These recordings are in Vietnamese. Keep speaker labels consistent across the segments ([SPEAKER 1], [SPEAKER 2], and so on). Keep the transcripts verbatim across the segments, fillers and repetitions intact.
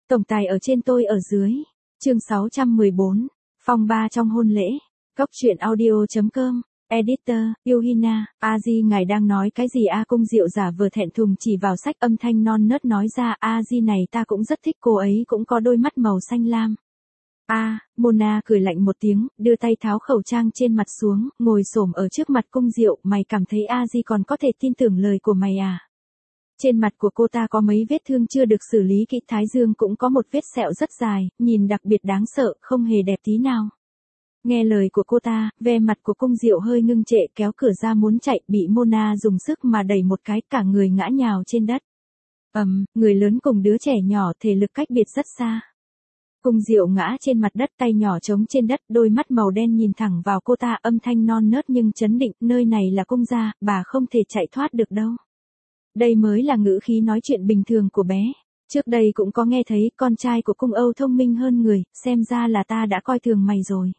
[SPEAKER 1] Tổng tài ở trên tôi ở dưới. Chương sáu trăm mười bốn. Phong ba trong hôn lễ. Cốc truyện audio.com. Editor, Yuhina, A-di ngài đang nói cái gì a? Cung Diệu giả vừa thẹn thùng chỉ vào sách, âm thanh non nớt nói ra, A-di này ta cũng rất thích, cô ấy cũng có đôi mắt màu xanh lam. A, Mona cười lạnh một tiếng, đưa tay tháo khẩu trang trên mặt xuống, ngồi xổm ở trước mặt Cung Diệu, mày cảm thấy A-di còn có thể tin tưởng lời của mày à? Trên mặt của cô ta có mấy vết thương chưa được xử lý kỹ, thái dương cũng có một vết sẹo rất dài, nhìn đặc biệt đáng sợ, không hề đẹp tí nào. Nghe lời của cô ta, ve mặt của Cung Diệu hơi ngưng trệ, kéo cửa ra muốn chạy, bị Mona dùng sức mà đẩy một cái, cả người ngã nhào trên đất. Ầm, um, người lớn cùng đứa trẻ nhỏ thể lực cách biệt rất xa. Cung Diệu ngã trên mặt đất, tay nhỏ trống trên đất, đôi mắt màu đen nhìn thẳng vào cô ta, âm thanh non nớt nhưng chấn định, nơi này là cung gia, bà không thể chạy thoát được đâu. Đây mới là ngữ khí nói chuyện bình thường của bé. Trước đây cũng có nghe thấy, con trai của Cung Âu thông minh hơn người, xem ra là ta đã coi thường mày rồi.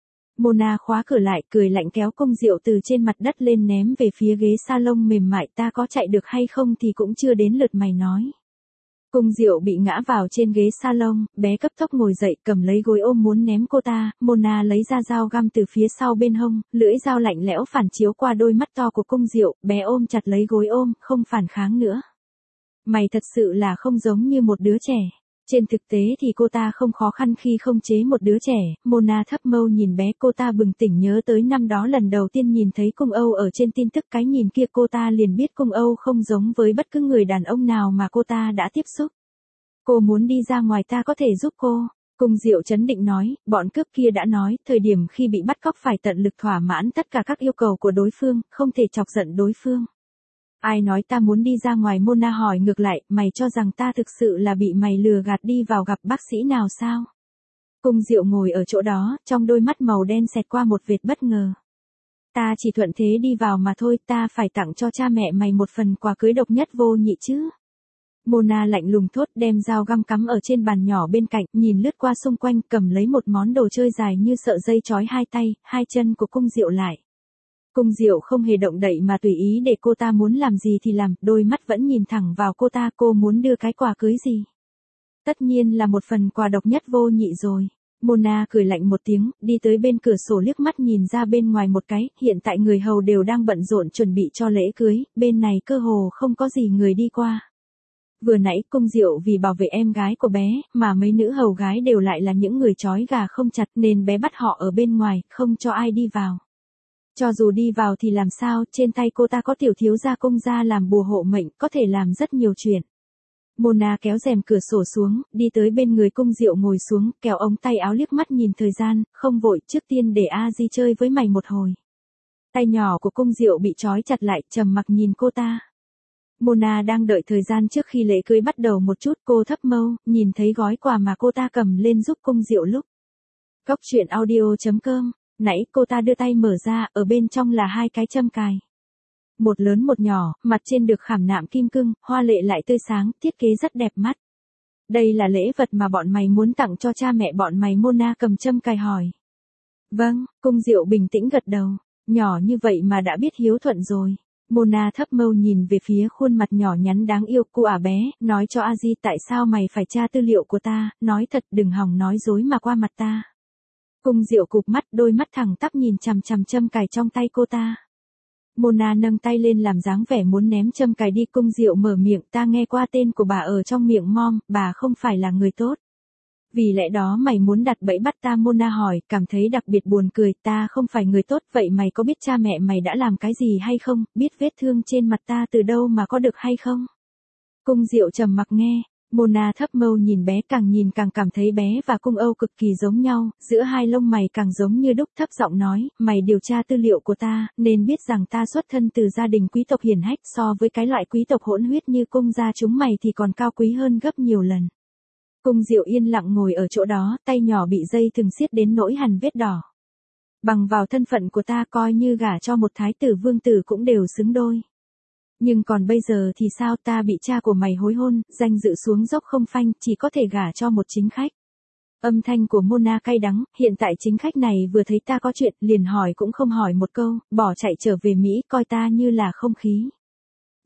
[SPEAKER 1] Mona khóa cửa lại, cười lạnh kéo Cung Diệu từ trên mặt đất lên ném về phía ghế salon mềm mại, ta có chạy được hay không thì cũng chưa đến lượt mày nói. Cung Diệu bị ngã vào trên ghế salon, bé cấp tốc ngồi dậy, cầm lấy gối ôm muốn ném cô ta, Mona lấy ra dao găm từ phía sau bên hông, lưỡi dao lạnh lẽo phản chiếu qua đôi mắt to của Cung Diệu, bé ôm chặt lấy gối ôm, không phản kháng nữa. Mày thật sự là không giống như một đứa trẻ. Trên thực tế thì cô ta không khó khăn khi không chế một đứa trẻ, Mona thấp mâu nhìn bé, cô ta bừng tỉnh nhớ tới năm đó lần đầu tiên nhìn thấy Cung Âu ở trên tin tức, cái nhìn kia cô ta liền biết Cung Âu không giống với bất cứ người đàn ông nào mà cô ta đã tiếp xúc. Cô muốn đi ra ngoài, ta có thể giúp cô. Cung Diệu trấn định nói, bọn cướp kia đã nói, thời điểm khi bị bắt cóc phải tận lực thỏa mãn tất cả các yêu cầu của đối phương, không thể chọc giận đối phương. Ai nói ta muốn đi ra ngoài? Mona hỏi ngược lại, mày cho rằng ta thực sự là bị mày lừa gạt đi vào gặp bác sĩ nào sao? Cung Diệu ngồi ở chỗ đó, trong đôi mắt màu đen xẹt qua một vệt bất ngờ. Ta chỉ thuận thế đi vào mà thôi, ta phải tặng cho cha mẹ mày một phần quà cưới độc nhất vô nhị chứ. Mona lạnh lùng thốt, đem dao găm cắm ở trên bàn nhỏ bên cạnh, nhìn lướt qua xung quanh, cầm lấy một món đồ chơi dài như sợi dây trói hai tay, hai chân của Cung Diệu lại. Cung Diệu không hề động đậy mà tùy ý để cô ta muốn làm gì thì làm, đôi mắt vẫn nhìn thẳng vào cô ta, cô muốn đưa cái quà cưới gì? Tất nhiên là một phần quà độc nhất vô nhị rồi. Mona cười lạnh một tiếng, đi tới bên cửa sổ liếc mắt nhìn ra bên ngoài một cái, hiện tại người hầu đều đang bận rộn chuẩn bị cho lễ cưới, bên này cơ hồ không có gì người đi qua. Vừa nãy Cung Diệu vì bảo vệ em gái của bé, mà mấy nữ hầu gái đều lại là những người trói gà không chặt nên bé bắt họ ở bên ngoài, không cho ai đi vào. Cho dù đi vào thì làm sao, trên tay cô ta có tiểu thiếu gia Cung gia làm bùa hộ mệnh, có thể làm rất nhiều chuyện. Mona kéo rèm cửa sổ xuống, đi tới bên người Cung Diệu ngồi xuống, kéo ống tay áo liếc mắt nhìn thời gian, không vội, trước tiên để A-di chơi với mày một hồi. Tay nhỏ của Cung Diệu bị trói chặt lại, trầm mặc nhìn cô ta. Mona đang đợi thời gian trước khi lễ cưới bắt đầu một chút, cô thấp mâu, nhìn thấy gói quà mà cô ta cầm lên giúp Cung Diệu lúc. Cốc truyện audio.com. Nãy cô ta đưa tay mở ra, ở bên trong là hai cái châm cài. Một lớn một nhỏ, mặt trên được khảm nạm kim cương, hoa lệ lại tươi sáng, thiết kế rất đẹp mắt. Đây là lễ vật mà bọn mày muốn tặng cho cha mẹ bọn mày? Mona cầm châm cài hỏi. Vâng, Cung Diệu bình tĩnh gật đầu, nhỏ như vậy mà đã biết hiếu thuận rồi. Mona thấp mâu nhìn về phía khuôn mặt nhỏ nhắn đáng yêu, cô à bé, nói cho A-di tại sao mày phải tra tư liệu của ta, nói thật đừng hòng nói dối mà qua mặt ta. Cung Diệu cụp mắt, đôi mắt thẳng tắp nhìn chằm chằm châm cài trong tay cô ta. Mona nâng tay lên làm dáng vẻ muốn ném châm cài đi. Cung Diệu mở miệng, ta nghe qua tên của bà ở trong miệng mom, bà không phải là người tốt. Vì lẽ đó mày muốn đặt bẫy bắt ta? Mona hỏi, cảm thấy đặc biệt buồn cười, ta không phải người tốt, vậy mày có biết cha mẹ mày đã làm cái gì hay không, biết vết thương trên mặt ta từ đâu mà có được hay không? Cung Diệu trầm mặc nghe. Mona thấp mâu nhìn bé, càng nhìn càng cảm thấy bé và Cung Âu cực kỳ giống nhau, giữa hai lông mày càng giống như đúc, thấp giọng nói, mày điều tra tư liệu của ta, nên biết rằng ta xuất thân từ gia đình quý tộc hiển hách, so với cái loại quý tộc hỗn huyết như Cung gia chúng mày thì còn cao quý hơn gấp nhiều lần. Cung Diệu yên lặng ngồi ở chỗ đó, tay nhỏ bị dây thừng siết đến nỗi hằn vết đỏ. Bằng vào thân phận của ta, coi như gả cho một thái tử vương tử cũng đều xứng đôi. Nhưng còn bây giờ thì sao? Ta bị cha của mày hối hôn, danh dự xuống dốc không phanh, chỉ có thể gả cho một chính khách. Âm thanh của Mona cay đắng, hiện tại chính khách này vừa thấy ta có chuyện, liền hỏi cũng không hỏi một câu, bỏ chạy trở về Mỹ, coi ta như là không khí.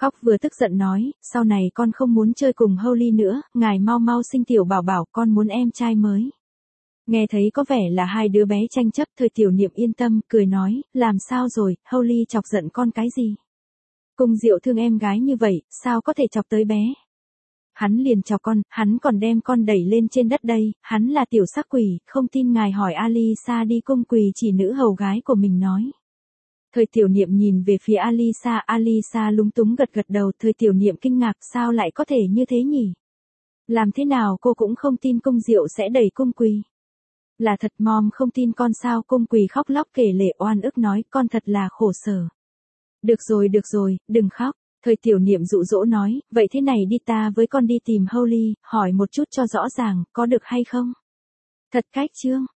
[SPEAKER 1] Khóc vừa tức giận nói, sau này con không muốn chơi cùng Holly nữa, ngài mau mau sinh tiểu bảo bảo, con muốn em trai mới. Nghe thấy có vẻ là hai đứa bé tranh chấp, Thời Tiểu Niệm yên tâm, cười nói, làm sao rồi, Holly chọc giận con cái gì? Cung Diệu thương em gái như vậy, sao có thể chọc tới bé? Hắn liền chọc con, hắn còn đem con đẩy lên trên đất đây, hắn là tiểu sắc quỷ, không tin ngài hỏi Alisa đi, cung quỳ chỉ nữ hầu gái của mình nói. Thời Tiểu Niệm nhìn về phía Alisa, Alisa lúng túng gật gật đầu, Thời Tiểu Niệm kinh ngạc, sao lại có thể như thế nhỉ? Làm thế nào cô cũng không tin Cung Diệu sẽ đẩy cung quỳ. Là thật, mom không tin con sao? Cung quỳ khóc lóc kể lể oan ức nói, con thật là khổ sở. Được rồi được rồi, đừng khóc. Thời Tiểu Niệm dụ dỗ nói, vậy thế này đi, ta với con đi tìm Holly, hỏi một chút cho rõ ràng, có được hay không? Thật cách chương.